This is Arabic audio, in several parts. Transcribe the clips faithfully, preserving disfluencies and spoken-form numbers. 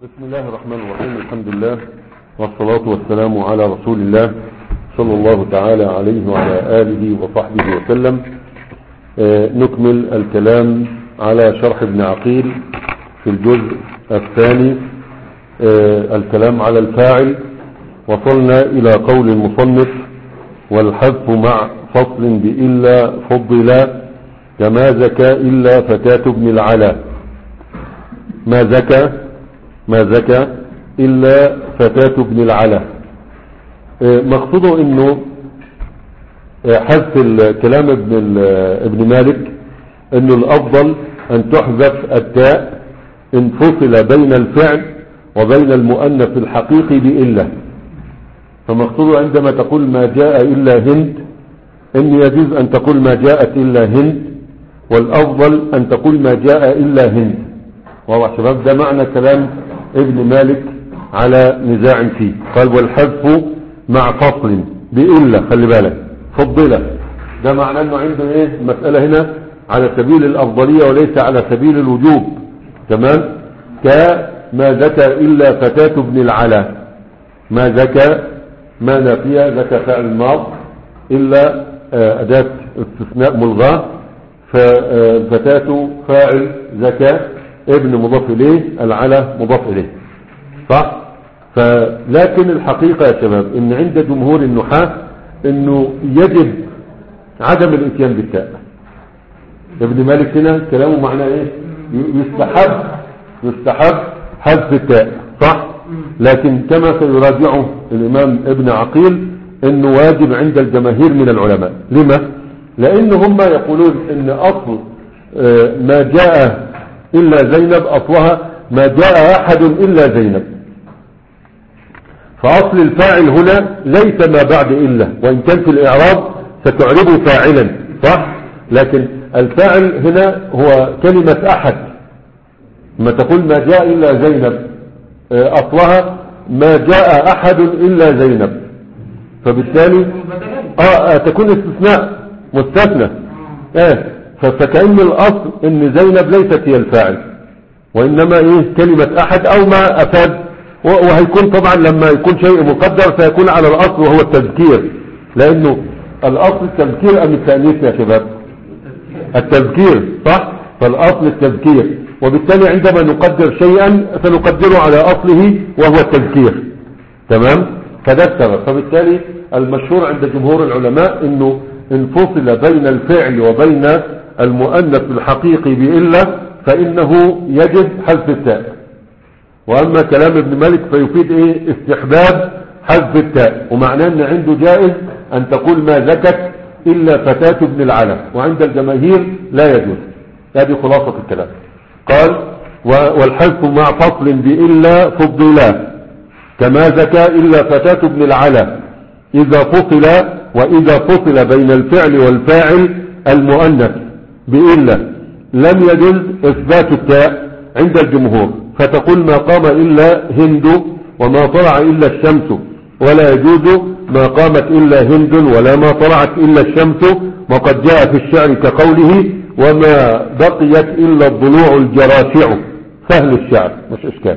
بسم الله الرحمن الرحيم. الحمد لله والصلاة والسلام على رسول الله صلى الله تعالى عليه وعلى آله وصحبه وسلم. آه نكمل الكلام على شرح ابن عقيل في الجزء الثاني. آه الكلام على الفاعل. وصلنا إلى قول المصنف: والحذف مع فصل بإلا فضلا كما زكى إلا فتاة ابن العلا. ما زكى ما زكى إلا فتاة ابن العلا. مقصوده انه حذف الكلام ابن ابن مالك انه الافضل ان تحذف التاء ان فصل بين الفعل وبين المؤنث الحقيقي بإلا. فمقصوده عندما تقول ما جاء إلا هند ان يجوز ان تقول ما جاءت إلا هند، والافضل ان تقول ما جاء إلا هند. واضح شباب؟ ده معنى كلام ابن مالك على نزاع فيه. قال والحذف مع فصل بإلا، خلي بالك فضله، ده معناه انه عنده ايه المسألة هنا على سبيل الافضلية وليس على سبيل الوجوب. تمام؟ كما زكى إلا فتاة ابن العلا. ما زكى ما نافية، زكى فعل ماض، إلا أداة استثناء ملغاة، ففتاة فاعل زكى، ابن مضاف إليه، العلا مضاف إليه، صح؟ فلكن الحقيقة يا شباب ان عند جمهور النحاة انه يجب عدم الاتيان بالتاء. ابن مالك هنا كلامه معناه ايه؟ يستحب يستحب حذف التاء، صح؟ لكن كما سيراجعه الامام ابن عقيل انه واجب عند الجماهير من العلماء. لما؟ لان هم يقولون ان اصل ما جاء الا زينب اصلها ما جاء احد الا زينب، فأصل الفاعل هنا ليس ما بعد إلا، وإن كان في الإعراب ستعربه فاعلا، صح؟ لكن الفاعل هنا هو كلمة أحد. ما تقول ما جاء إلا زينب أصلها ما جاء أحد إلا زينب، فبالتالي آه تكون استثناء مستثنى. آه فكأن الأصل إن زينب ليست هي الفاعل، وإنما إيه كلمة أحد أو ما أفاد. وهيكون طبعا لما يكون شيء مقدر سيكون على الأصل وهو التذكير، لأنه الأصل التذكير أم التأنيث يا شباب؟ التذكير، صح؟ فالأصل التذكير، وبالتالي عندما نقدر شيئا فنقدره على أصله وهو التذكير. تمام؟ فده السبب. فبالتالي المشهور عند جمهور العلماء انه انفصل بين الفعل وبين المؤنث الحقيقي بإلا فإنه يجب حذف التاء. واما كلام ابن مالك فيفيد ايه؟ استحباب حذف التاء، ومعناه ان عنده جائز ان تقول ما زكت الا فتاة ابن العلا، وعند الجماهير لا يجوز. هذه خلاصة الكلام. قال والحذف مع فصل بإلا فضلا كما زكى الا فتاة ابن العلا اذا فصل، واذا فصل بين الفعل والفاعل المؤنث بإلا لم يجوز اثبات التاء عند الجمهور، فتقول ما قام إلا هند وما طلع إلا الشمس، ولا يجوز ما قامت إلا هند ولا ما طلعت إلا الشمس، وقد جاء في الشعر كقوله وما بقيت إلا الضلوع الجراشع. سهل الشعر مش إشكال.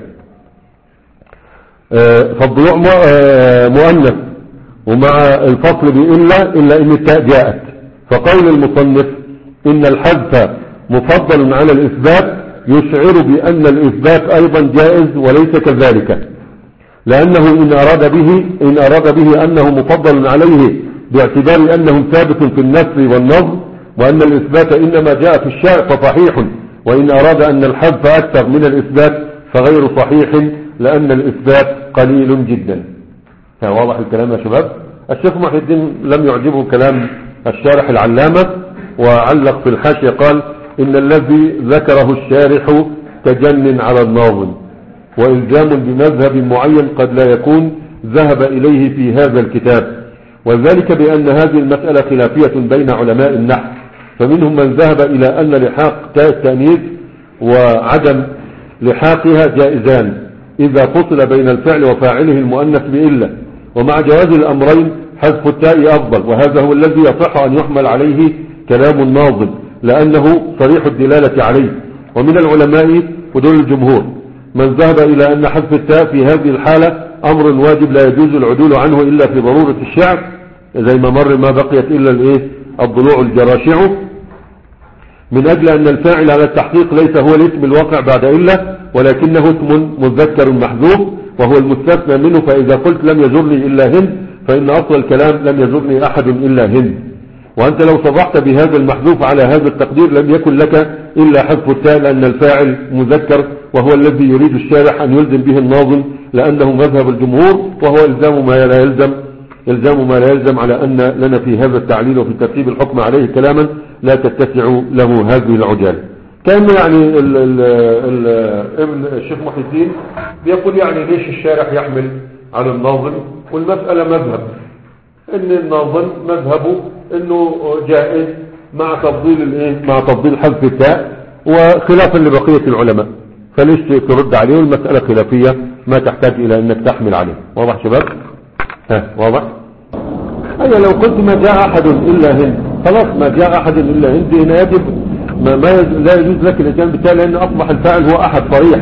آه فالضلوع مؤنث ومع الفصل بإلا إلا إن التاء جاءت. فقول المصنف إن الحذف مفضل على الإثبات يشعر بأن الإثبات أيضا جائز وليس كذلك، لأنه إن أراد به إن أراد به أنه مفضل عليه باعتبار أنه ثابت في النثر والنظم، وأن الإثبات إنما جاء في الشعر فصحيح، وإن أراد أن الحذف أكثر من الإثبات فغير صحيح لأن الإثبات قليل جدا. واضح الكلام يا شباب؟ الشيخ محي الدين لم يعجبه كلام الشارح العلامة، وعلق في الحاشية قال إن الذي ذكره الشارح تجن على الناظم، وإلزام بمذهب معين قد لا يكون ذهب إليه في هذا الكتاب، وذلك بأن هذه المسألة خلافية بين علماء النحو، فمنهم من ذهب إلى أن لحاق تاء التأنيث وعدم لحاقها جائزان إذا فصل بين الفعل وفاعله المؤنث بإلا، ومع جواز الأمرين حذف التاء أفضل، وهذا هو الذي يصح أن يحمل عليه كلام الناظم لأنه صريح الدلالة عليه. ومن العلماء ودول الجمهور من ذهب إلى أن حذف التاء في هذه الحالة أمر واجب لا يجوز العدول عنه إلا في ضرورة الشعر، زي ما مر ما بقيت إلا الإيه الضلوع الجراشع، من أجل أن الفاعل على التحقيق ليس هو الاسم الواقع بعد إلا، ولكنه اسم مذكر محذوف وهو المستثنى منه. فإذا قلت لم يزرني إلا هند فإن أصل الكلام لم يزرني أحد إلا هند، وأنت لو صبحت بهذا المحذوف على هذا التقدير لم يكن لك إلا حذف التاء، لأن الفاعل مذكر وهو الذي يريد الشارح أن يلزم به الناظم، لأنه مذهب الجمهور وهو إلزام ما لا يلزم إلزام ما لا يلزم على أن لنا في هذا التعليل وفي ترتيب الحكم عليه كلاما لا تتسع له هذه العجالة. كان يعني ال ال ال ابن الشيخ محي الدين بيقول يعني ليش الشارح يحمل على الناظم، والمسألة مذهب، ان الناظم مذهبه انه جائز مع تفضيل الايه مع تفضيل حذف التاء وخلافا لبقية العلماء، فليش ترد عليه؟ والمسألة خلافية ما تحتاج الى انك تحمل عليه. واضح شباب؟ ها واضح؟ اي لو قلت ما جاء احد الا هند خلاص، ما جاء احد الا هند هنا يجب ما, ما يز... لا يجوز لك الاتيان بالتالي، لان اصبح الفاعل هو احد صريح.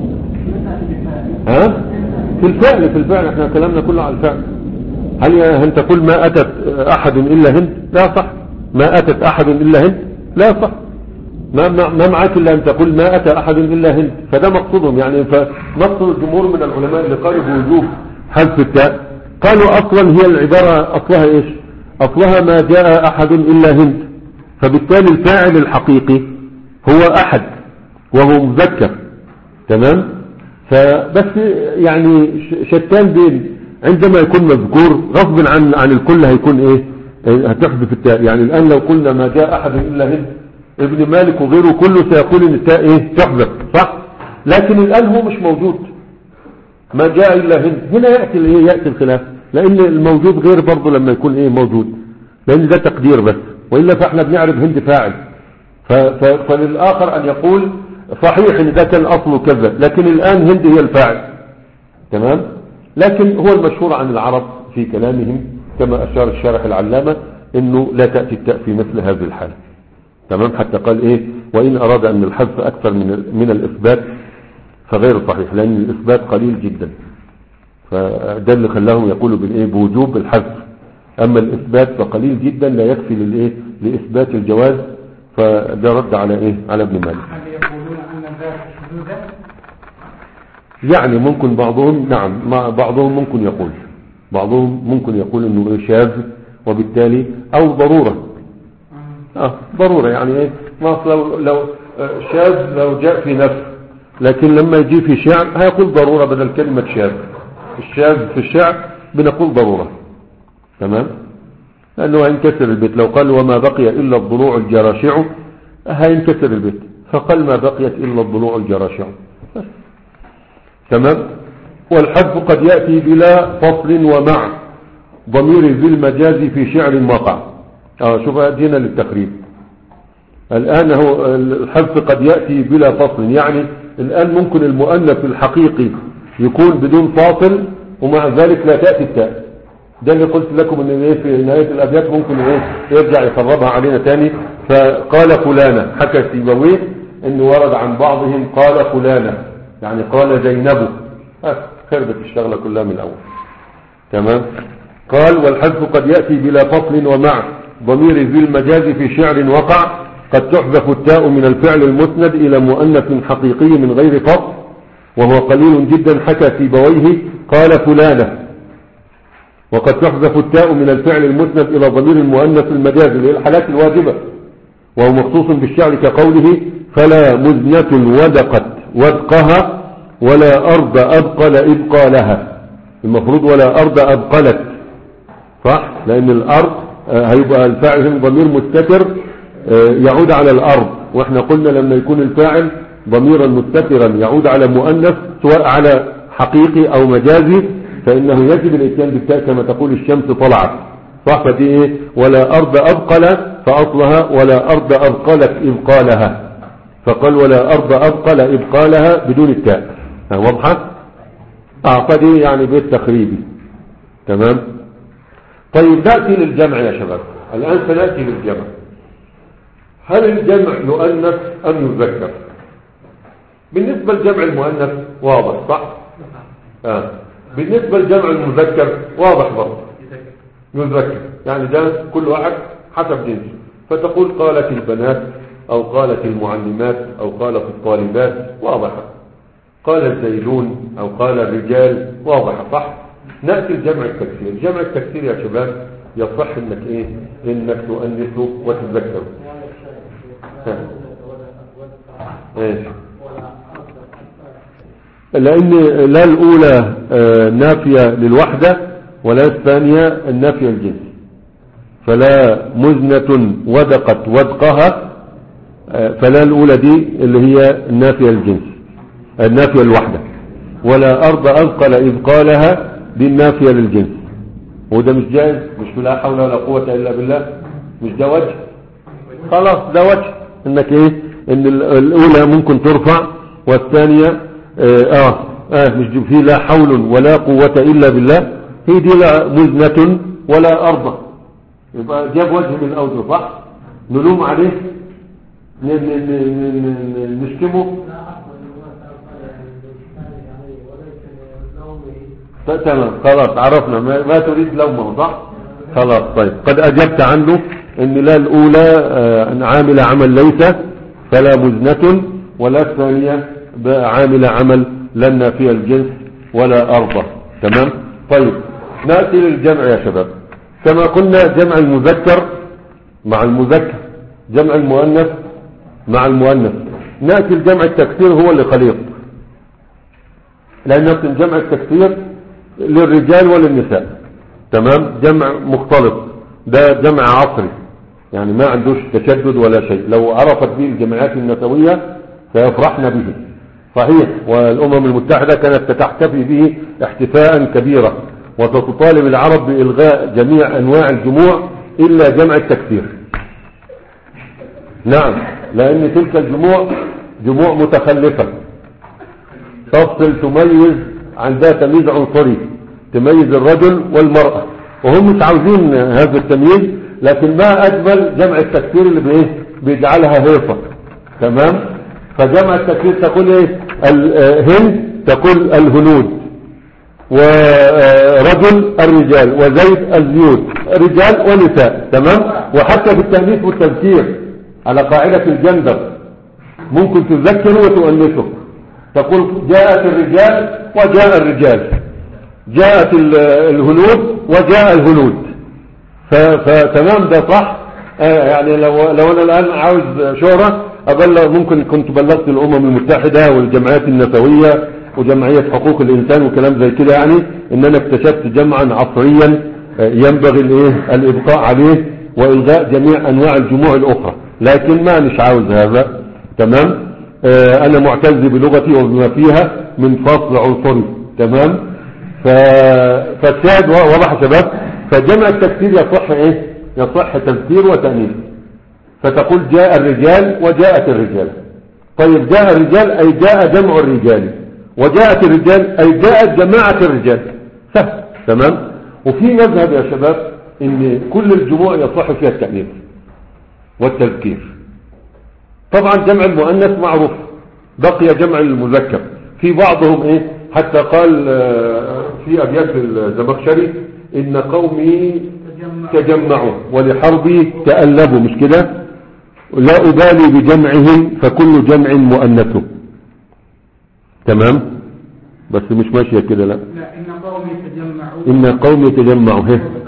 ها في الفعل في الفعل احنا كلامنا كله على الفعل. هل هل تقول ما اتت احد الا هند؟ لا صح. ما اتت احد الا هند؟ لا صح. ما ما معك الا ان تقول ما اتى احد الا هند، فده مقصودهم يعني. فمقصود الجمهور من العلماء اللي قالوا بوجوب حذف التاء قالوا اصلا هي العبارة اصلها ايش؟ اصلها ما جاء احد الا هند، فبالتالي الفاعل الحقيقي هو احد وهو مذكر. تمام؟ فبس يعني شتان بين عندما يكون مذكور غصب عن عن الكل هيكون ايه؟ هتحذف التاء. يعني الان لو قلنا ما جاء احد الا هند ابن مالك وغيره كله سيقول ان التاء ايه؟ تحذف صح؟ لكن الان هو مش موجود ما جاء الا هند، هنا ياتي الايه؟ ياتي الخلاف، لان الموجود غير برضه لما يكون ايه؟ موجود، لان ده تقدير بس، والا فاحنا بنعرف هند فاعل. فللاخر ان يقول صحيح ان ده كان اصله كذا، لكن الان هند هي الفاعل. تمام؟ لكن هو المشهور عن العرب في كلامهم كما اشار الشارح العلامة انه لا تأتي التاء في مثل هذه الحالة. تمام؟ حتى قال ايه؟ وان اراد ان الحذف اكثر من من الاثبات فغير صحيح، لان الاثبات قليل جدا، فده اللي خلاهم يقولوا بالايه؟ بوجوب الحذف. اما الاثبات فقليل جدا لا يكفي للايه؟ لاثبات الجواز. فده رد على ايه؟ على ابن مالك. يقولون ان ذلك شذوذا، يعني ممكن بعضهم نعم ما بعضهم ممكن يقول بعضهم ممكن يقول انه شاذ، وبالتالي او ضرورة. اه ضرورة يعني ايه؟ ما لو لو شاذ لو جاء في نفس، لكن لما يجي في شعر هيقول ضرورة بدل كلمة شاذ. الشاذ في الشعر بنقول ضرورة. تمام؟ لأنه هينكسر البيت. لو قال وما بقي إلا الضلوع الجراشع هينكسر البيت، فقال ما بقيت إلا الضلوع الجراشع. تمام؟ والحذف قد يأتي بلا فصل ومع ضمير ذي المجاز في شعر وقع. اه شوف أدينا للتقريب. الآن هو الحذف قد يأتي بلا فصل، يعني الآن ممكن المؤنث الحقيقي يكون بدون فاصل ومع ذلك لا تأتي التاء. ده اللي قلت لكم ان ايه في نهاية الابيات ممكن ايه يرجع يقربها علينا تاني. فقال فلانة، حكى سيبويه انه ورد عن بعضهم قال فلانة يعني قال زينب. ها خربت الشغلة كلها من الاول. تمام؟ قال والحذف قد يأتي بلا فصل ومع ضمير ذي المجاز في شعر وقع، قد تحذف التاء من الفعل المسند الى مؤنث حقيقي من غير فصل وهو قليل جدا. حكى سيبويه قال فلانة. وقد تحذف التاء من الفعل المسند الى ضمير المؤنث المجاز اللي هي الحالات الواجبة، وهو مخصوص بالشعر كقوله فلا مزنة ودقت ودقها ولا أرض أبقل إبقالها. المفروض ولا أرض أبقلت صح، لأن الأرض هيبقى الفاعل ضمير مستتر يعود على الأرض، واحنا قلنا لما يكون الفاعل ضميرا مستترا يعود على مؤنث سواء على حقيقي أو مجازي فإنه يجب الاتيان بالتاء كما تقول الشمس طلعت صح. فدي ايه؟ ولا أرض أبقل، فأصلها ولا أرض أبقلت إبقالها، فقال ولا أرض أبقل إبقالها بدون التاء. واضحة؟ اه فدي يعني بيت تخريبي. تمام؟ طيب نأتي للجمع يا شباب. الآن سنأتي للجمع. هل الجمع يؤنث أم يذكر؟ بالنسبة لجمع المؤنث واضح صح؟ آه. بالنسبة لجمع المذكر واضح برضه، يذكر، يعني ده كل واحد حسب جنسه، فتقول قالت البنات أو قالت المعلمات أو قالت الطالبات، واضحة. قال الزيدون أو قال الرجال، واضحة صح؟ نأتي الجمع التكسير. جمع التكسير يا شباب يصح انك ايه، انك تؤنثه وتذكره. ايش؟ لان لا الاولى نافية للوحدة ولا الثانية النافية الجنس، فلا مزنة ودقت ودقها، فلا الاولى دي اللي هي النافية الجنس النافية الوحدة، ولا ارض اثقل اذ قالها دي النافية للجنس، وده مش جائز، مش لا حول ولا قوة الا بالله، مش ده وجه، خلاص ده وجه انك ايه، ان الاولى ممكن ترفع والثانية اه, آه, آه مش فيه لا حول ولا قوة الا بالله، هي دي لا مزنة ولا ارض، يبقى جاب وجه من الاوجه صح، نلوم عليه نشتمه. تمام خلاص عرفنا ما تريد لومه صح، خلاص طيب قد اجبت عنه ان لا الاولى آه عامل عمل ليس فلا مزنة، ولا الثانية عامل عمل لا نافية الجنس ولا ارضى. تمام طيب نأتي للجمع يا شباب. كما قلنا جمع المذكر مع المذكر، جمع المؤنث مع المؤنث. نأتي الجمع التكسير هو اللي خليط، لأن جمع التكسير للرجال وللنساء. تمام جمع مختلط، ده جمع عصري يعني ما عندوش تشدد ولا شيء، لو عرفت به الجمعيات النسوية سيفرحن به صحيح، والأمم المتحدة كانت تحتفي به احتفاء كبيرا، وتطالب العرب بإلغاء جميع أنواع الجموع إلا جمع التكسير. نعم لأن تلك الجموع جموع متخلفة تفصل تميز، عندها تمييز عنصري تميز الرجل والمرأة، وهم مش عاوزين هذا التمييز، لكن ما أجمل جمع التكسير اللي بإيه بيجعلها هيصة. تمام فجمع التكسير تقول إيه الهند تقول الهنود، ورجل الرجال، وزيد الزيود، رجال ونساء. تمام وحتى في التأنيث والتذكير على قاعدة الجندر ممكن تذكره وتؤنثه، تقول جاءت الرجال وجاء الرجال، جاءت الهنود وجاء الهنود. فتمام ده صح. آه يعني لو لو انا الان عاوز شهرة ابلغ، ممكن كنت بلغت الامم المتحدة والجمعيات النسوية وجمعية حقوق الانسان وكلام زي كده، يعني ان انا اكتشفت جمعا عصريا ينبغي الايه الابقاء عليه والغاء جميع انواع الجموع الاخرى، لكن ما مش عاوز هذا. تمام آه انا معتز بلغتي وبما فيها من فصل عنصري. تمام فالشاهد واضح يا شباب. فجمع التكسير يصح ايه، يصح تذكير وتأنيث، فتقول جاء الرجال وجاءت الرجال. طيب جاء الرجال اي جاء جمع الرجال، وجاءت الرجال اي جاءت جماعة الرجال، سهل. تمام وفي مذهب يا شباب ان كل الجموع يصح فيها التأنيث والتذكير. طبعا جمع المؤنث معروف، بقي جمع المذكر. في بعضهم ايه حتى قال في ابيات الزمخشري ان قومي تجمعوا ولحربي تألبوا، مش كده؟ لا أبالي بجمعهم فكل جمع مؤنث. تمام بس مش ماشية كده، لا لا إن قومي تجمعوا إن قومي تجمعوا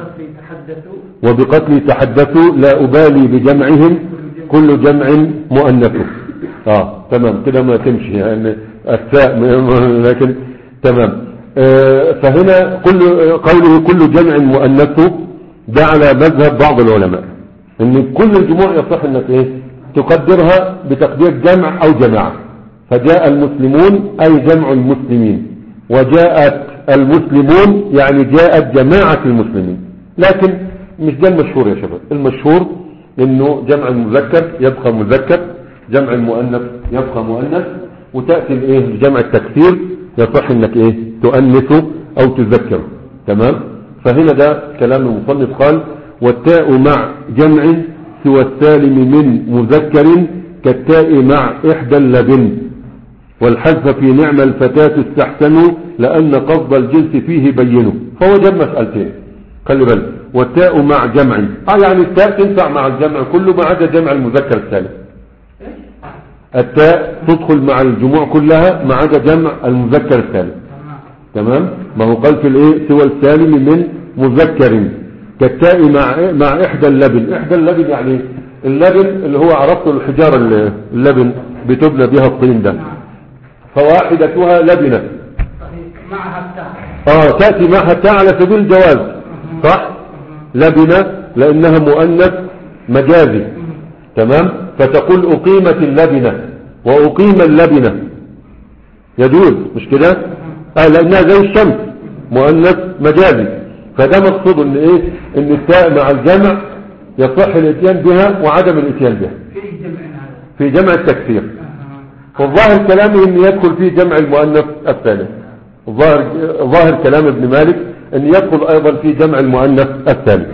وبقتلي تحدثوا لا أبالي بجمعهم كل جمع مؤنث. اه تمام كده ما تمشي يعني الثاء، لكن تمام. آه فهنا كل قوله كل جمع مؤنث ده على مذهب بعض العلماء ان كل الجموع يصح انك ايه تقدرها بتقدير جمع او جماعة. فجاء المسلمون اي جمع المسلمين، وجاءت المسلمون يعني جاءت جماعة المسلمين، لكن مش ده المشهور يا شباب. المشهور انه جمع المذكر يبقى مذكر، جمع المؤنث يبقى مؤنث، وتأتي الايه بجمع التكسير يصح انك ايه تؤنثه او تذكره. تمام فهنا ده كلام المصنف قال والتاء مع جمع سوى السالم من مذكر كالتاء مع احدى اللبن. والحذف في نعم الفتاة استحسنوا لأن قصد الجنس فيه بينوا. فهو جاب مسألتين، خلي بالك. والتاء مع جمع، اه يعني التاء تنفع مع الجمع كله ما عدا جمع المذكر السالم. التاء تدخل مع الجموع كلها ما عدا جمع المذكر السالم. تمام. ما هو قال في الايه سوى السالم من مذكر كالتاء مع مع احدى اللبن. احدى اللبن يعني اللبن اللي هو عرفته الحجار اللبن بتبنى بها الطين ده، فواحدتها لبنة معها التاء. اه تأتي معها التاء على سبيل الجواز، صح. لبنة لانها مؤنث مجازي. تمام. فتقول اقيمت اللبنة واقيم اللبنة، يجوز مش كده؟ اه لانها زي الشمس مؤنث مجازي. فده مقصود ان ايه ان التاء مع الجمع يصح الاتيان بها وعدم الاتيان بها في جمع التكسير. والظاهر كلامه ان يدخل فيه جمع المؤنث الثالث. ظاهر ظاهر كلام ابن مالك ان يدخل ايضا في جمع المؤنث الثالث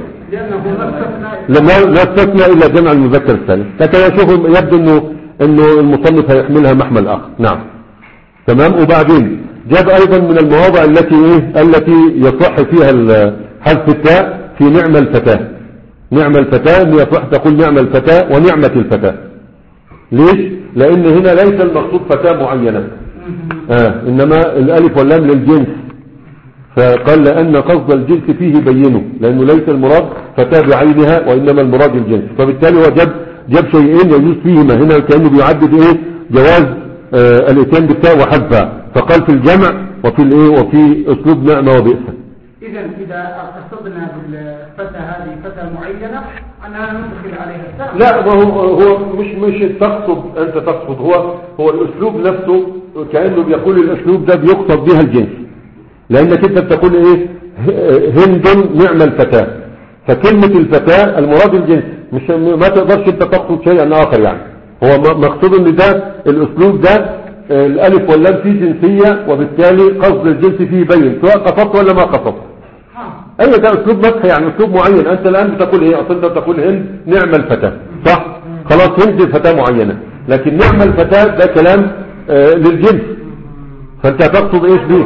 لما لا استثنى الا جمع المذكر الثالث. لكن اشوف يبدو انه انه المصنف هيحملها محمل اخر. نعم. تمام. وبعدين جاب ايضا من المواضع التي ايه التي يصح فيها حذف التاء في نعم الفتاة. نعم الفتاة ان يصح تقول نعم الفتاة ونعمة الفتاة. ليش؟ لان هنا ليس المقصود فتاة معينة، آه انما الالف واللام للجنس. فقال لان قصد الجنس فيه بينه، لانه ليس المراد فتاة بعينها وانما المراد الجنس. فبالتالي هو جاب جاب شيئين يجوز فيهما هنا كأنه بيعدد ايه جواز آه الاتيان بالتاء وحذفها. فقال في الجمع وفي الايه وفي اسلوب نعمة وبئس. اذا اذا قصدنا بالفتاة هذه فتاة معينة انها ندخل عليها التاء. لا هو هو مش مش تقصد انت تقصد هو هو الاسلوب نفسه كأنه بيقول الاسلوب ده بيقصد بها الجنس. لانك انت بتقول ايه هند نعم الفتاة، فكلمة الفتاة المراد الجنس، مش ما تقدرش انت تقصد شيئا اخر. يعني هو مقصود ان ده الاسلوب ده الالف واللام فيه جنسية وبالتالي قصد الجنس فيه بين سواء قصدت ولا ما قصدت. اي ده اسلوب مسح يعني اسلوب معين. انت الان بتقول ايه اصلا بتقول هند نعم الفتاة، صح. خلاص هند فتاة معينة، لكن نعم الفتاة ده كلام آه للجنس. فانت تقصد ايش بيه؟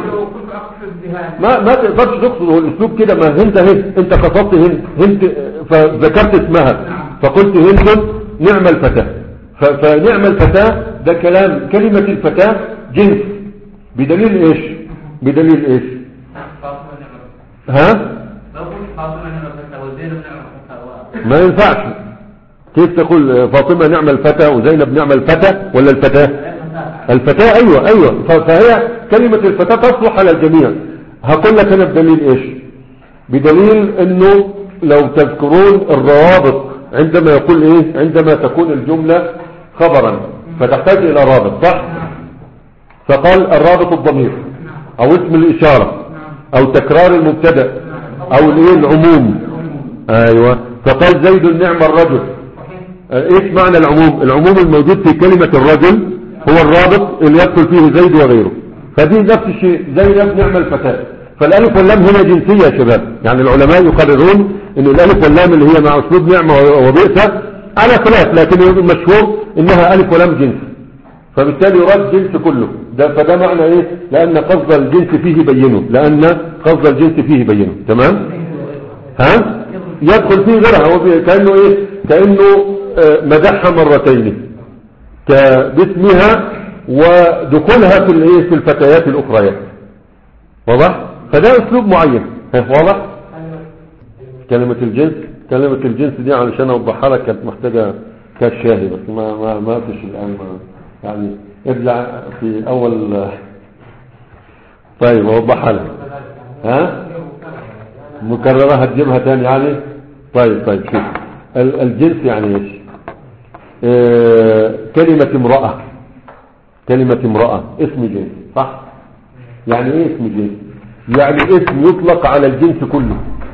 ما ما تقدرش تقصد. هو الاسلوب كده. ما هند هند انت قصدت هند هند فذكرت اسمها فقلت هند نعم الفتاة. فنعم الفتاة ده كلام كلمة الفتاة جنس بدليل ايش بدليل ايش ها ما ينفعش. كيف تقول فاطمة نعم الفتاة وزينب نعم الفتاة ولا الفتاة الفتاة ايوه ايوه. فهي كلمة الفتاة تصلح على الجميع. هقول لك انا بدليل ايش بدليل انه لو تذكرون الروابط عندما يقول ايه عندما تكون الجملة خبرا فتحتاج الى رابط، صح. فقال الرابط الضمير او اسم الاشارة او تكرار المبتدا او الايه العموم. ايوه. فقال زيد نعم الرجل. ايش معنى العموم؟ العموم الموجود في كلمة الرجل هو الرابط اللي يدخل فيه زيد وغيره. فدي نفس الشيء زينب نعم الفتاة. فالالف واللام هنا جنسية يا شباب. يعني العلماء يقررون ان الالف واللام اللي هي مع اسلوب نعمة وبئس على خلاف، لكن المشهور انها الف ولام جنس. فبالتالي يراد جنس كله ده. فده معنى ايه لان قصد الجنس فيه بينه لان قصد الجنس فيه بينه. تمام. ها يدخل فيه غيرها. هو كأنه ايه كأنه مدحها مرتين باسمها ودخولها في الايه في الفتيات الاخريات. واضح. فده اسلوب معين. واضح. كلمة الجنس كلمة الجنس دي علشان اوضحها لك كانت محتاجة كاس شاهي بس ما ما ما فيش الان ما يعني ارجع في اول. طيب اوضحها لك. ها مكررة هتجيبها تاني يعني. طيب طيب شوف الجنس يعني ايش. اه كلمة امرأة كلمة امرأة اسم جنس، صح. يعني ايه اسم جنس؟ يعني اسم يطلق على الجنس كله.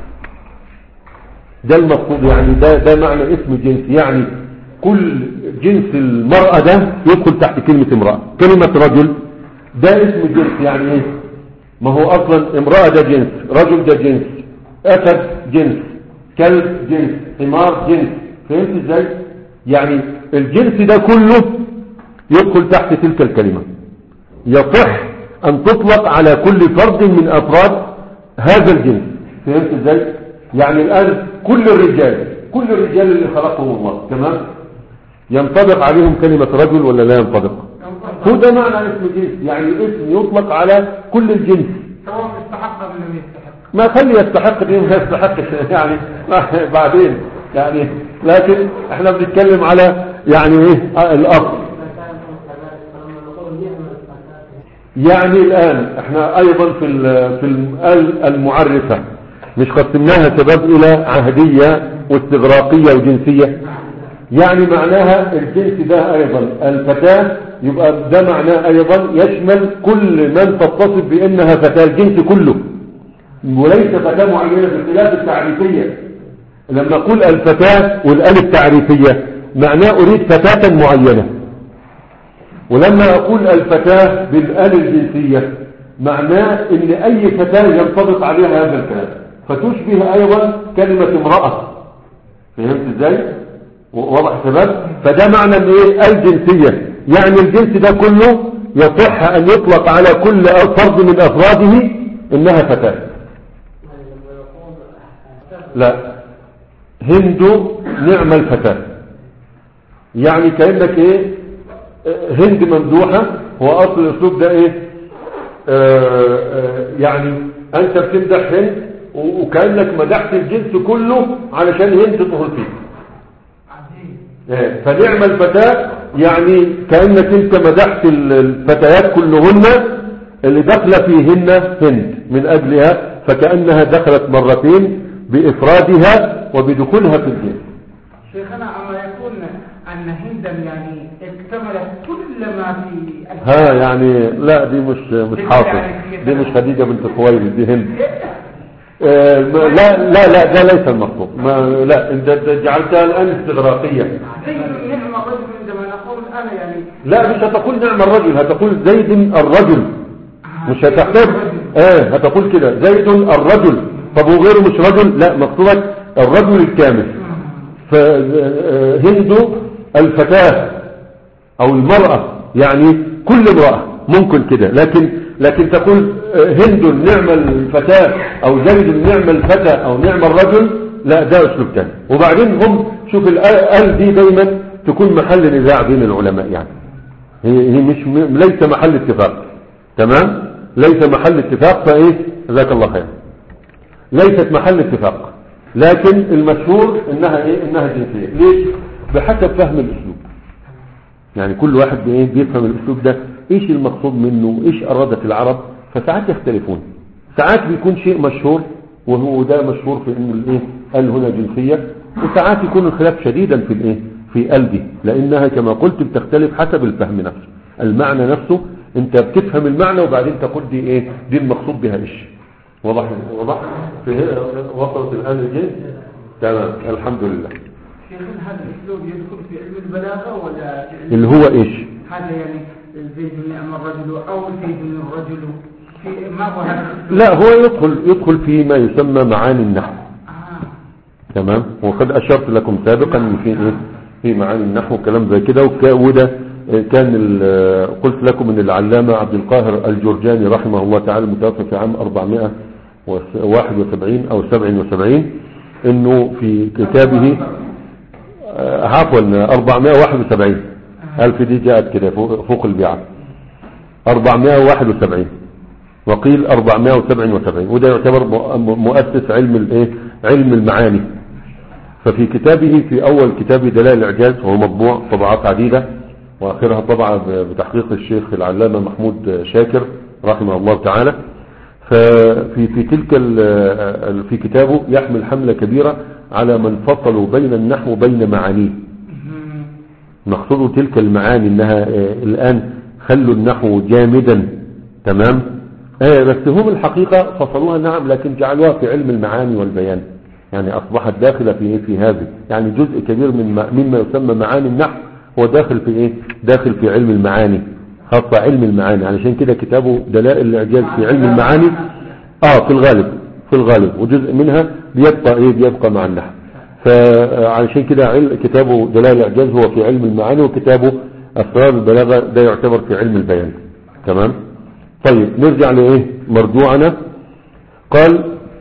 ده المقصود. يعني ده ده معنى اسم جنس. يعني كل جنس المرأة ده يدخل تحت كلمة امرأة. كلمة رجل ده اسم جنس. يعني ايه؟ ما هو اصلا امرأة ده جنس، رجل ده جنس، اسد جنس، كلب جنس، حمار جنس. فهمت ازاي؟ يعني الجنس ده كله يدخل تحت تلك الكلمة. يصح أن تطلق على كل فرد من أفراد هذا الجنس. فهمت ازاي؟ يعني الآن كل الرجال كل الرجال اللي خلقهم الله تمام ينطبق عليهم كلمة رجل ولا لا ينطبق؟ هو ده معنى اسم جنس، يعني اسم يطلق على كل الجنس سواء استحق أم لم يستحق. ما خلي يستحق دي ما يستحقش يعني بعدين يعني، لكن احنا بنتكلم على يعني ايه الاصل. يعني الان احنا ايضا في ال في ال المعرفة مش قسمناها شباب الى عهدية واستغراقية وجنسية، يعني معناها الجنس ده ايضا الفتاة، يبقى ده معناه ايضا يشمل كل من تتصف بانها فتاة، الجنس كله وليس فتاة معينة باختلاف التعريفية. لما نقول الفتاة والآل التعريفية معناه أريد فتاة معينة، ولما أقول الفتاة بالآل الجنسية معناه إن أي فتاة ينطبق عليها هذا الكلام، فتشبه أيضا كلمة امرأة. فهمت إزاي؟ واضح سبب؟ فده معنى إيه الجنسية، يعني الجنس ده كله يصح أن يطلق على كل فرد من أفراده إنها فتاة. لا، هند نعم الفتاة، يعني كأنك ايه هند ممدوحة، هو اصل الاسلوب ده ايه آه آه يعني انت بتمدح هند وكأنك مدحت الجنس كله علشان هند تدخل فيه. آه فنعم الفتاة يعني كأنك انت مدحت الفتيات كلهن اللي دخل فيهن هند من اجلها، فكأنها دخلت مرتين بإفرادها وبدخولها في الجنس. شيخنا أما يكون أن هندا يعني اكتملت كل ما في ها يعني لا دي مش مش حاصل، دي مش خديجة بنت خويلد، دي هند. آه لا لا لا ده ليس المقصود، ما لا انت جعلتها الآن استغراقية. زيد نعم الرجل عندما نقول أنا يعني لا مش هتقول نعم الرجل، هتقول زيد الرجل، مش هتحتاج اه هتقول كده زيد الرجل. طب وغيره مش رجل؟ لا مقصودك الرجل الكامل. فهند الفتاة او المرأة يعني كل امرأة ممكن كده، لكن لكن تقول هند نعم الفتاة او زيد نعم الفتى او نعم الرجل، لا ده اسلوب تاني. وبعدين هم شوف الآل دي دايما تكون محل نزاع بين العلماء، يعني هي هي مش ليس محل اتفاق، تمام ليس محل اتفاق. فايه جزاك الله خير، ليست محل اتفاق، لكن المشهور انها ايه انها جنسية. ليش؟ بحسب فهم الاسلوب، يعني كل واحد بايه بيفهم الاسلوب ده ايش المقصود منه، ايش ارادت العرب، فساعات يختلفون. ساعات بيكون شيء مشهور وهو ده مشهور في انه الايه قال هنا جنسية، وساعات يكون الخلاف شديدا في الايه في قلبي، لانها كما قلت بتختلف حسب الفهم نفسه، المعنى نفسه انت بتفهم المعنى وبعدين تقول دي ايه دي المقصود بها ايش. وضح وضح في وصلت الآن الجنس تمام الحمد لله. شيخنا هذا الاسلوب يدخل في علم البلاغه ولا اللي هو ايش؟ هذا يعني زيد نعم الرجل او زيد الرجل في ما هو هذا؟ لا هو يدخل يدخل في ما يسمى معاني النحو. آه. تمام، وقد اشرت لكم سابقا في ايه في معاني النحو كلام زي كده، وده كان قلت لكم ان العلامة عبد القاهر الجرجاني رحمه الله تعالى المتوفى في عام أربعمائة وواحد وسبعين او سبع وسبعين انه في كتابه عفوا أربعمائة وواحد وسبعين الف دي جاءت كده فوق البيعة أربعمائة وواحد وسبعين وقيل أربعمائة وسبع وسبعين، وده يعتبر مؤسس علم الايه علم المعاني. ففي كتابه في اول كتاب دلائل الاعجاز وهو مطبوع طبعات عديدة واخرها طبعا بتحقيق الشيخ العلامة محمود شاكر رحمه الله تعالى، ففي في تلك في كتابه يحمل حملة كبيرة على من فصلوا بين النحو وبين معانيه. مقصوده تلك المعاني انها الان خلوا النحو جامدا تمام، آه بس هم الحقيقة فصلوها نعم، لكن جعلوها في علم المعاني والبيان، يعني اصبحت داخلة في ايه في هذه، يعني جزء كبير من مما يسمى معاني النحو هو داخل في ايه داخل في علم المعاني، خاصة علم المعاني. علشان كده كتابه دلائل الاعجاز في علم المعاني اه في الغالب في الغالب وجزء منها بيبقى ايه بيبقى مع النحو. فعلشان كده كتابه دلائل الاعجاز هو في علم المعاني، وكتابه اسرار البلاغة ده يعتبر في علم البيان. تمام. طيب نرجع لايه مرجوعنا. قال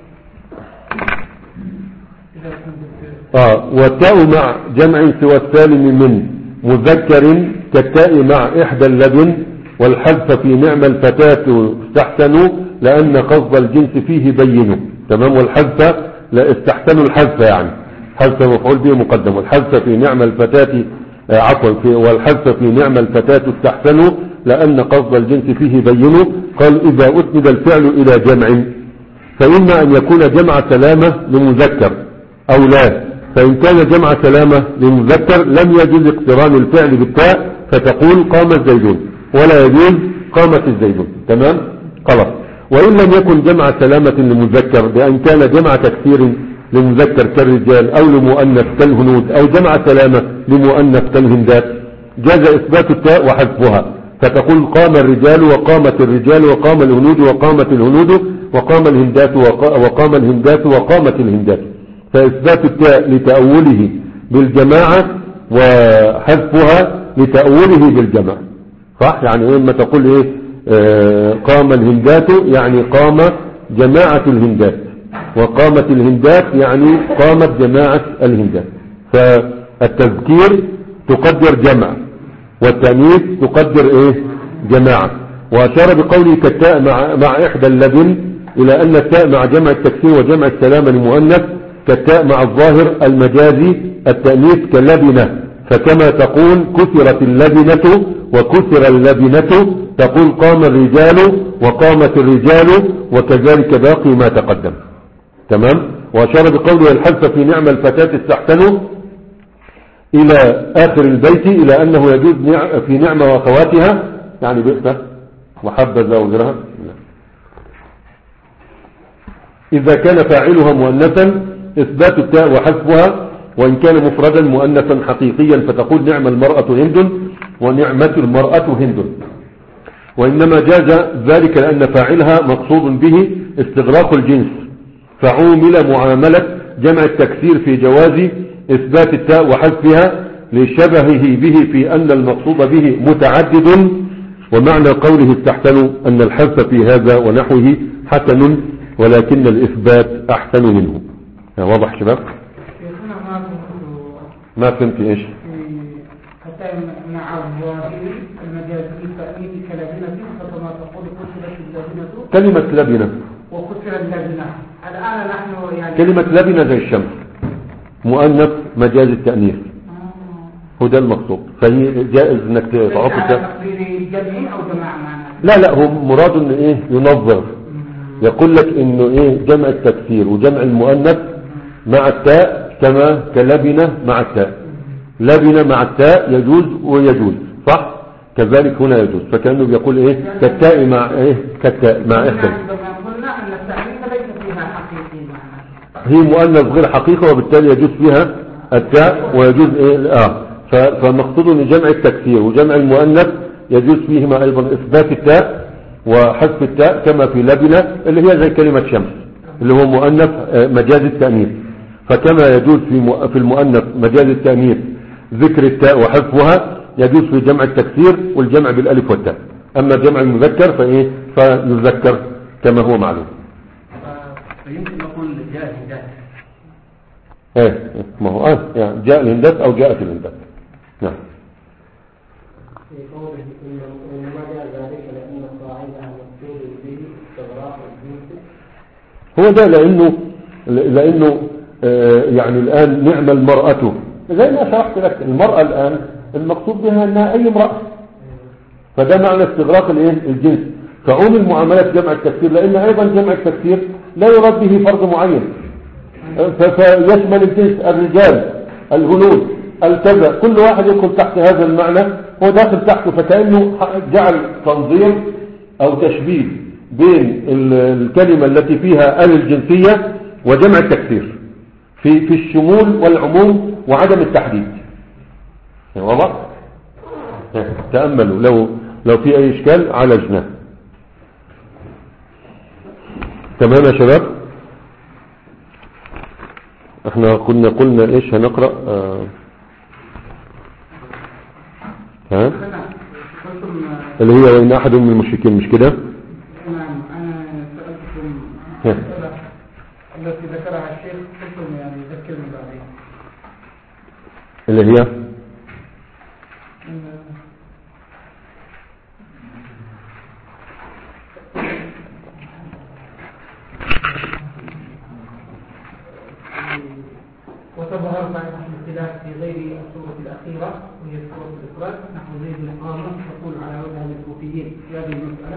اه والتاء مع جمع سوى السالم من مذكر كالتاء مع احدى اللبن والحذف في نعم الفتاة استحسنوا لان قصد الجنس فيه بينوا. تمام. والحذف لا استحسنوا الحذف يعني حذف مفعول به مقدم. والحذف في نعم الفتاة آه عفوا في والحذف في نعم الفتاة استحسنوا لان قصد الجنس فيه بينوا. قال اذا اسند الفعل الى جمع فإما أن يكون جمع سلامة لمذكر أو لا. فإن كان جمع سلامة لمذكر لم يجوز اقتران الفعل بالتاء فتقول قام الزيدون ولا يجوز قامت الزيدون. تمام خلاص. وإن لم يكن جمع سلامة لمذكر بأن كان جمع تكسير لمذكر كالرجال أو لمؤنث كالهنود أو جمع سلامة لمؤنث كالهندات جاز إثبات التاء وحذفها فتقول قام الرجال وقامت الرجال وقام الهنود وقامت الهنود وقام الهندات وقام الهندات وقامت الهندات. فإثبات التاء لتأوله بالجماعة وحذفها لتأوله بالجماعة. صح. يعني إما تقول إيه آه قام الهندات يعني قام جماعة الهندات وقامت الهندات يعني قامت جماعة الهندات. فالتذكير تقدر جمع والتأنيث تقدر إيه جماعة. وأشار بقوله كالتاء مع, مع إحدى اللبن إلى أن التاء مع جمع التكسير وجمع السلامة لمؤنث كالتاء مع الظاهر المجازي التأنيث كاللبنة. فكما تقول كسرت اللبنة وكسر اللبنة تقول قام الرجال وقامت الرجال وكذلك باقي ما تقدم. تمام. وأشار بقوله الحذف في نعم الفتاة استحسنوا إلى آخر البيت إلى أنه يجوز في نعمة وأخواتها يعني بئسة وحبذا وغيرها إذا كان فاعلها مؤنثا إثبات التاء وحذفها وإن كان مفردا مؤنثا حقيقيا فتقول نعم المرأة هند ونعمة المرأة هند. وإنما جاز ذلك لأن فاعلها مقصود به استغراق الجنس فعومل معاملة جمع التكسير في جواز إثبات التاء وحذفها لشبهه به في أن المقصود به متعدد. ومعنى قوله استحسنوا أن الحذف في هذا ونحوه حسن ولكن الإثبات أحسن منه. واضح شباب؟ ما فهمت إيش؟ مع الظاهر المجازي تأمين كلبنة فكما تقول كسرت اللبنة كلمة لبنة وكسر اللبنة. الآن نحن يعني كلمة لبنة زي الشمس مؤنث مجاز التأنيث هو ده المقصود. فهي جائز انك تعطي جمعي او جماعة معنا. لا لا هو مراد ان ايه ينظر يقول لك انه ايه جمع التكسير وجمع المؤنث مع التاء كما كلبنة مع التاء. لبنة مع التاء يجوز ويجوز صح. كذلك هنا يجوز. فكأنه بيقول ايه كالتاء مع ايه كالتاء مع احدى. قلنا ان التعريف ليس فيها حقيقي معنا. هي مؤنث غير حقيقة وبالتالي يجوز فيها التاء ويجوز ايه اه فمقصود ان جمع التكسير وجمع المؤنث يجوز فيهما ايضا اثبات التاء وحذف التاء كما في لبنة اللي هي زي كلمة شمس اللي هو مؤنث مجاز التأنيث. فكما يجوز في في المؤنث مجاز التأنيث ذكر التاء وحذفها يجوز في جمع التكسير والجمع بالالف والتاء. اما جمع المذكر فايه فيذكر كما هو معلوم. فيمكن نقول جاء الهندات ايه ما هو اه يعني جاء الهندات او جاءت الهندات. نعم. في قوله انما جاء ذلك لان صاحبها مقصود به استغراق الجنس. هو ده لانه لانه آه يعني الان نعم المرأة زي ما شرحت لك المرأة الان المقصود بها انها اي امرأة. فده معنى استغراق الايه الجنس. فعوم المعاملات جمع التكسير لان ايضا جمع التكسير لا يراد به فرد معين فيشمل الجنس الرجال الهنود الكذا كل واحد يدخل تحت هذا المعنى هو داخل تحته. فكأنه جعل تنظيم او تشبيه بين الكلمة التي فيها ال الجنسية وجمع التكسير في في الشمول والعموم وعدم التحديد. واضح؟ تأملوا لو لو في اي اشكال عالجناه. تمام يا شباب. احنا كنا قلنا ايش هنقرأ آه. ها اللي هي وإن أحد من المشركين، مش كده؟ نعم. أنا سألتكم المسألة التي ذكرها الشيخ، قلتم يعني ذكرني بعدين. اللي هي وتظهر بعد الاختلاف في غير السورة الأخيرة وهي سورة الإفراد نحو زيد القامة تقول على وجه الكوفيين في هذه المسألة.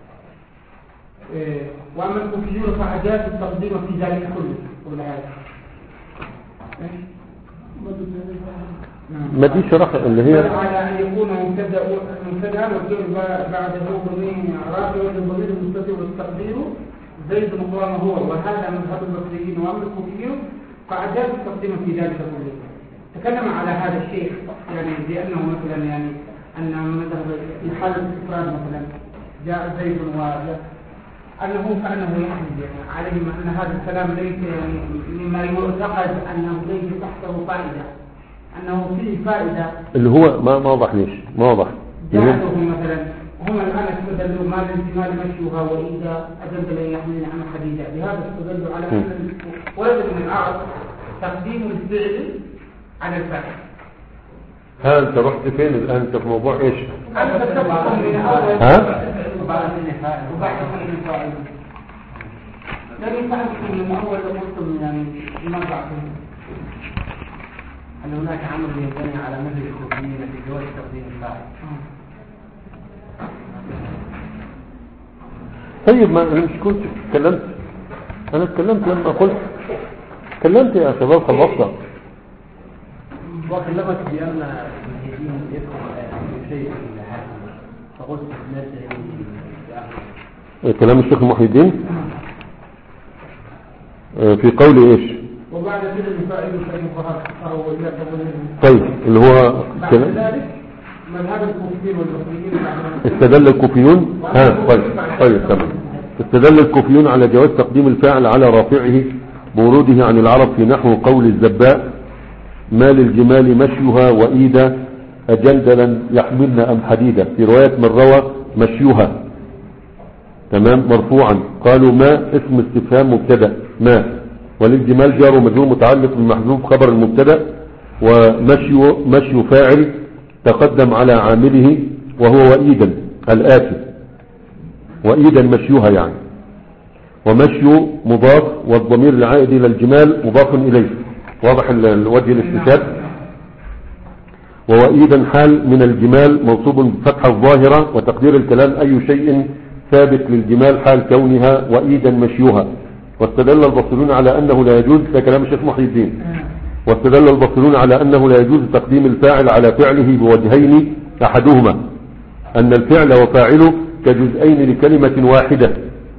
إيه، وأما الكوفيون فأجاز التقديم في ذلك كله قبل هذا. ما دي شرح اللي هي على أن يكون مبتدأ مبتدأ والفعل بعده ضمير إعراب والضمير المستتر والتقدير زيد مقام هو، وهذا مذهب البصريين وأما الكوفيون فأجاز التقديم في ذلك كله. تكلم على هذا الشيخ يعني بأنه مثلا يعني أن مذهب في حالة الإفراد مثلا جاء زيد وجاء أنه كأنه يحمل عليهم أن هذا الكلام ليس يعني مما يعتقد أنه ليس تحته فائدة، أنه فيه فائدة اللي هو ما ما وضح ليش ما وضح جاءتهم مثلا هم الآن استدلوا ما لانتمال مشيها وإذا أجل لا يحملن عن حديدة، بهذا استدلوا على أن ولد من العرب تقديم الفعل على الفعل. ها انت رحت فين الآن؟ انت في موضوع ايش؟ أنا تتبقى من أول ها؟ وبعد من فائل لكن فهمتم من أول قلتم يعني مرجع فيه أن هناك عمل ينبني على مذهب الكوفيين في جواز تقديم الفاعل. طيب ما انا مش كنت اتكلمت، انا اتكلمت لما قلت اتكلمت يا شباب خلصنا. وكلمك بأن المجيدين يفهم شيء في الحاكم فقلت نفسه كلام الشيخ محي الدين في قول ايش؟ وبعد ذلك الفائل فإن ظهر فهو إلا قبل. طيب اللي هو بعد ذلك مذهب الكوفيين والبصريين استدل الكوفيون ها طيب طيب تمام استدل الكوفيون على جواز تقديم الفاعل على رافعه بوروده عن العرب في نحو قول الزباء ما للجمال مشيها وإيدا أجندلا يحملن أم حديدا، في رواية من روى مشيها تمام مرفوعا. قالوا ما اسم استفهام مبتدا ما، وللجمال جار ومجرور متعلق بالمحذوف خبر المبتدا، ومشي مشي فاعل تقدم على عامله وهو وإيدا الآتي، وإيدا مشيها يعني، ومشي مضاف والضمير العائد إلى الجمال مضاف إليه، واضح الوجه الاستشهاد. ووئيدا حال من الجمال منصوب بفتحة الظاهرة، وتقدير الكلام أي شيء ثابت للجمال حال كونها وإيدا مشيها. واستدل البصريون على أنه لا يجوز، ده كلام الشيخ محي الدين، واستدل البصريون على أنه لا يجوز تقديم الفاعل على فعله بوجهين، أحدهما أن الفعل وفاعله كجزئين لكلمة واحدة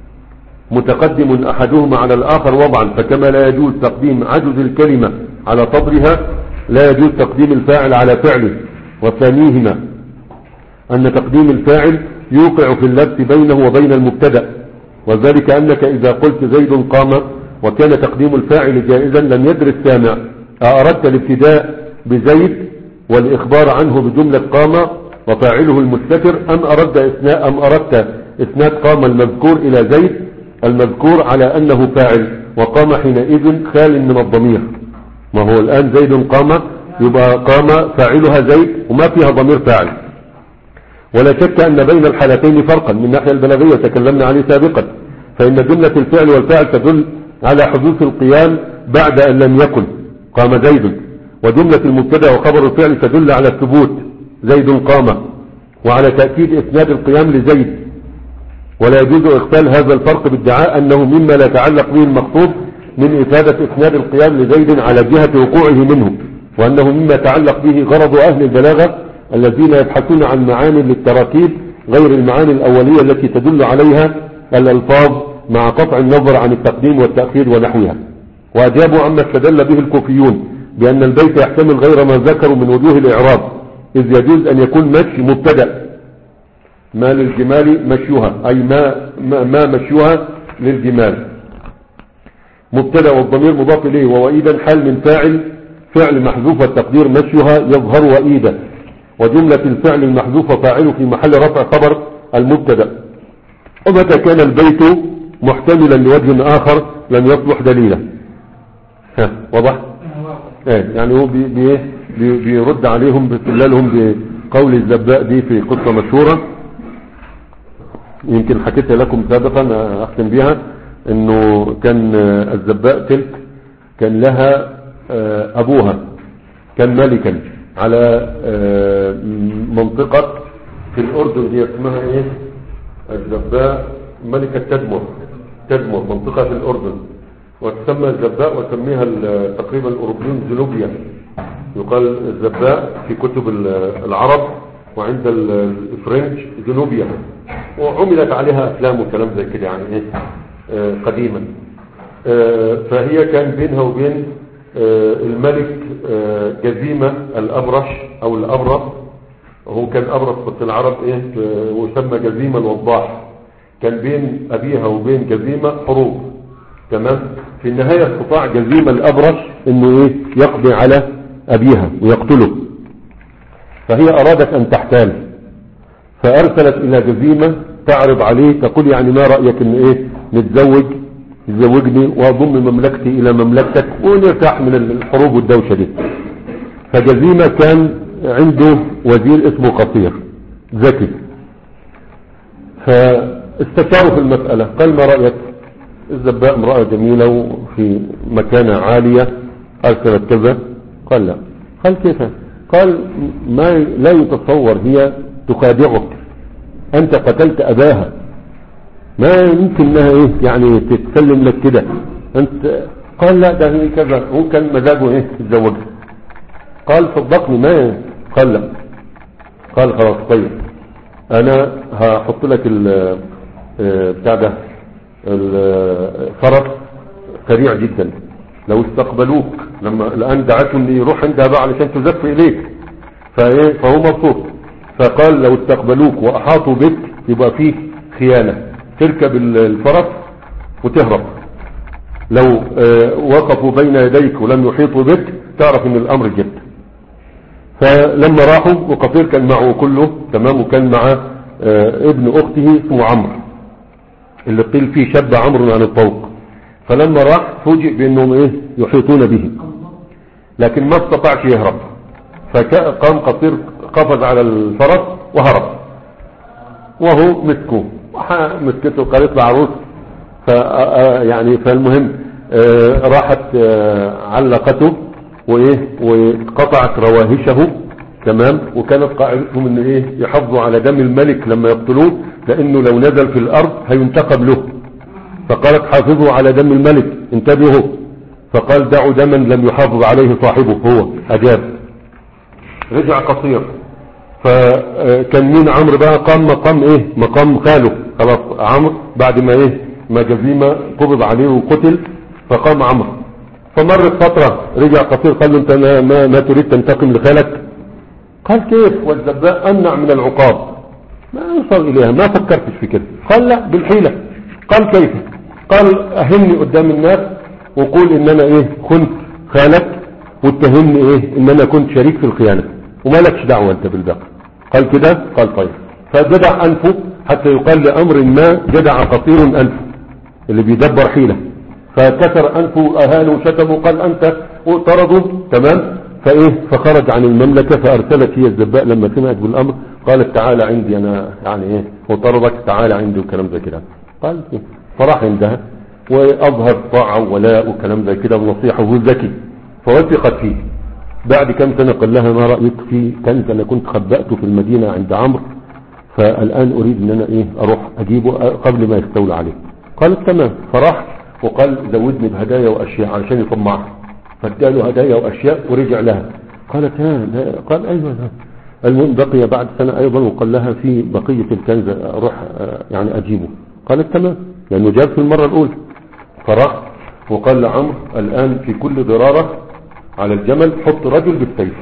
متقدم أحدهما على الآخر وضعا، فكما لا يجوز تقديم عجز الكلمة على صدرها لا يجوز تقديم الفاعل على فعله. وثانيهما أن تقديم الفاعل يوقع في اللبس بينه وبين المبتدأ، وذلك أنك إذا قلت زيد قام وكان تقديم الفاعل جائزا لم يدر السامع أردت الابتداء بزيد والإخبار عنه بجملة قام وفاعله المستتر، أم أردت إثناء أم أردت إسناد قام المذكور إلى زيد المذكور على أنه فاعل، وقام حينئذ خال من الضمير. ما هو الآن زيد قام يبقى قام فاعلها زيد وما فيها ضمير فاعل. ولا شك أن بين الحالتين فرقا من الناحية البلاغية تكلمنا عليه سابقا، فإن جملة الفعل والفاعل تدل على حدوث القيام بعد أن لم يكن قام زيد، وجملة المبتدا وخبر الفعل تدل على الثبوت زيد قام وعلى تأكيد إسناد القيام لزيد. ولا يجوز إغفال هذا الفرق بادعاء أنه مما لا يتعلق به المقصود من إفادة إسناد القيام لزيد على جهة وقوعه منه، وأنه مما يتعلق به غرض أهل البلاغة الذين يبحثون عن معاني للتراكيب غير المعاني الأولية التي تدل عليها الألفاظ مع قطع النظر عن التقديم والتأخير ونحوها. وأجابوا عما استدل به الكوفيون بأن البيت يحتمل غير ما ذكروا من وجوه الإعراب، إذ يجوز أن يكون مشي مبتدأ ما للجمال مشيها، أي ما, ما, ما مشيها للجمال مبتدأ والضمير مضاف إليه، ووئيدا حال من فاعل فعل محذوف والتقدير مشيها يظهر وئيدا. وجملة الفعل المحذوف فاعله في محل رفع خبر المبتدا. ومتى كان البيت محتملا لوجه آخر لم يصلح دليلا. ها واضح؟ ايه يعني هو بي بي بي بيرد عليهم باستدلالهم بقول الزباء دي في قصة مشهورة يمكن حكيتها لكم سابقا اختم بها، انه كان الزباء تلك كان لها ابوها كان ملكا على منطقة في الاردن هي اسمها ايه الزباء ملكة تدمر تدمر منطقة في الاردن، وتسمى الزباء وسميها تقريبا الاوروبيون زنوبيا. يقال الزباء في كتب العرب وعند الفرنش زنوبيا، وعملت عليها افلام وكلام زي كده يعني ايه آه قديما. آه فهي كان بينها وبين آه الملك آه جزيمة الابرش او الابرص، هو كان ابرص في العرب ايه ويسمى جزيمة الوضاح. كان بين ابيها وبين جزيمة حروب، تمام. في النهاية استطاع جزيمة الابرش انه ايه يقضي على ابيها ويقتله، فهي ارادت ان تحتال، فارسلت الى جزيمة تعرض عليه تقول يعني ما رأيك ان ايه نتزوج تزوجني واضم مملكتي الى مملكتك ونرتاح من الحروب والدوشة دي. فجزيمة كان عنده وزير اسمه قصير ذكي، فاستشاروا في المسألة. قال ما رأيك؟ الزباء امرأة جميلة وفي مكانة عالية ارسلت كذا. قال لا. قال كيف؟ قال ما لا يتصور، هي تخادعك، انت قتلت اباها، ما يمكن انها ايه يعني تتسلم لك كده انت. قال لا ده هي كذا، هو كان مزاجه ايه تتزوجها. قال صدقني ما. قال لا. قال خلاص طيب انا هحط لك بتاع ده الفرس سريع جدا، لو استقبلوك لما الان دعته ان يروح عندها بقى علشان تزف اليك فايه فهو مبسوط. فقال لو استقبلوك واحاطوا بك يبقى فيه خيانة، تركب الفرس وتهرب. لو اه وقفوا بين يديك ولم يحيطوا بك تعرف ان الامر جد. فلما راحوا وقصير كان معه كله تمام، وكان معه اه ابن اخته اسمه عمرو اللي قيل فيه شاب عمرو عن الطوق. فلما راح فوجئ بانهم ايه يحيطون به، لكن ما استطاعش يهرب، فقام قصير قفز على الفرس وهرب، وهو مسكوه مسكته قالت له عروس. ف يعني فالمهم اه راحت اه علقته وايه وقطعت رواهشه تمام. وكانت قاعدتهم ان ايه يحافظوا على دم الملك لما يقتلوه، لانه لو نزل في الارض هينتقم له. فقالت حافظوا على دم الملك انتبهوا. فقال دعوا دما لم يحافظ عليه صاحبه، هو اجاب. رجع قصير، فكان مين عمرو بقى قام مقام ايه مقام خاله. خلاص عمرو بعد ما ايه ما جزيمة قبض عليه وقتل فقام عمرو. فمرت فترة رجع قصير قال له انت ما, ما, ما تريد تنتقم لخالك؟ قال كيف والزباء امنع من العقاب، ما يوصل اليها ما فكرتش في كده. قال لا بالحيلة. قال كيف؟ قال اهمني قدام الناس وقول ان انا ايه كنت خالك واتهمني ايه ان انا كنت شريك في الخيانة وما لكش دعوة انت بالباقي. قال كده. قال طيب. فجدع انفه حتى يقال لامر ما جدع قصير انفه اللي بيدبر حيلة، فكسر انفه اهانه وشتمه قال انت وطردوا تمام. فايه فخرج عن المملكة. فارسلت هي الزباء لما سمعت بالامر قالت تعالى عندي انا يعني ايه وطردك تعالى عندي وكلام زي كده. قال إيه؟ فراح عندها واظهر طاعة وولاء وكلام زي كده ونصيحة وهو ذكي فوثقت فيه. بعد كم سنة قال لها ما رأيك في كنز انا كنت خبأته في المدينة عند عمرو، فالان اريد ان انا ايه اروح اجيبه قبل ما يستولى عليه. قالت تمام. فراح وقال زودني بهدايا واشياء علشان يطمعها، فاداله هدايا واشياء ورجع لها. قالت ها لا. قال ايوه ها. المهم بقي بعد سنة ايضا وقال لها في بقية الكنز اروح يعني اجيبه. قالت تمام لانه جاب في المرة الاولى. فراح وقال لعمرو الان في كل ضرارة على الجمل حط رجل بالسيف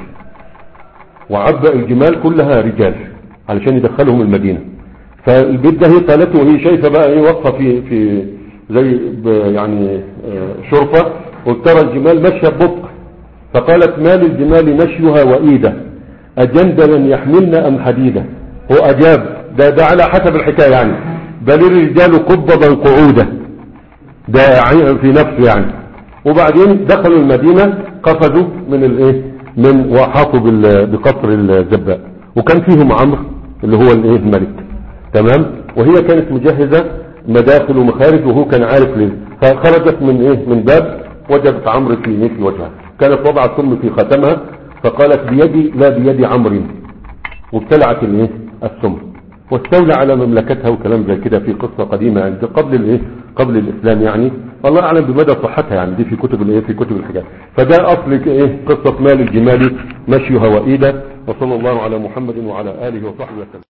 وعبأ الجمال كلها رجال علشان يدخلهم المدينة. فالبيت ده هي قالته وهي شايفة بقى ايه وقفة في في زي يعني شرفة وترى الجمال ماشية ببطء. فقالت ما للجمال نشيها وإيدة أجندلا يحملن أم حديدا؟ هو أجاب ده, ده على حسب الحكاية يعني، بل الرجال قبضا قعودا، ده في نفسه يعني. وبعدين دخلوا المدينة قفزوا من الايه من وحاطوا بقصر الزباء، وكان فيهم عمرو اللي هو الايه الملك، تمام. وهي كانت مجهزة مداخل ومخارج وهو كان عارف ليه، فخرجت من ايه من باب وجدت عمرو في مثل وجهها، كانت وضعت ثم في ختمها فقالت بيدي لا بيد عمرو، وابتلعت الايه السم واستولى على مملكتها وكلام زي كده في قصة قديمة يعني قبل الايه قبل الاسلام يعني، الله اعلم بمدى صحتها يعني، دي في كتب الايه في كتب الحجاج. فده اصل ايه قصة مال الجمال مشيها وإيدا. وصلى الله على محمد وعلى آله وصحبه وسلم.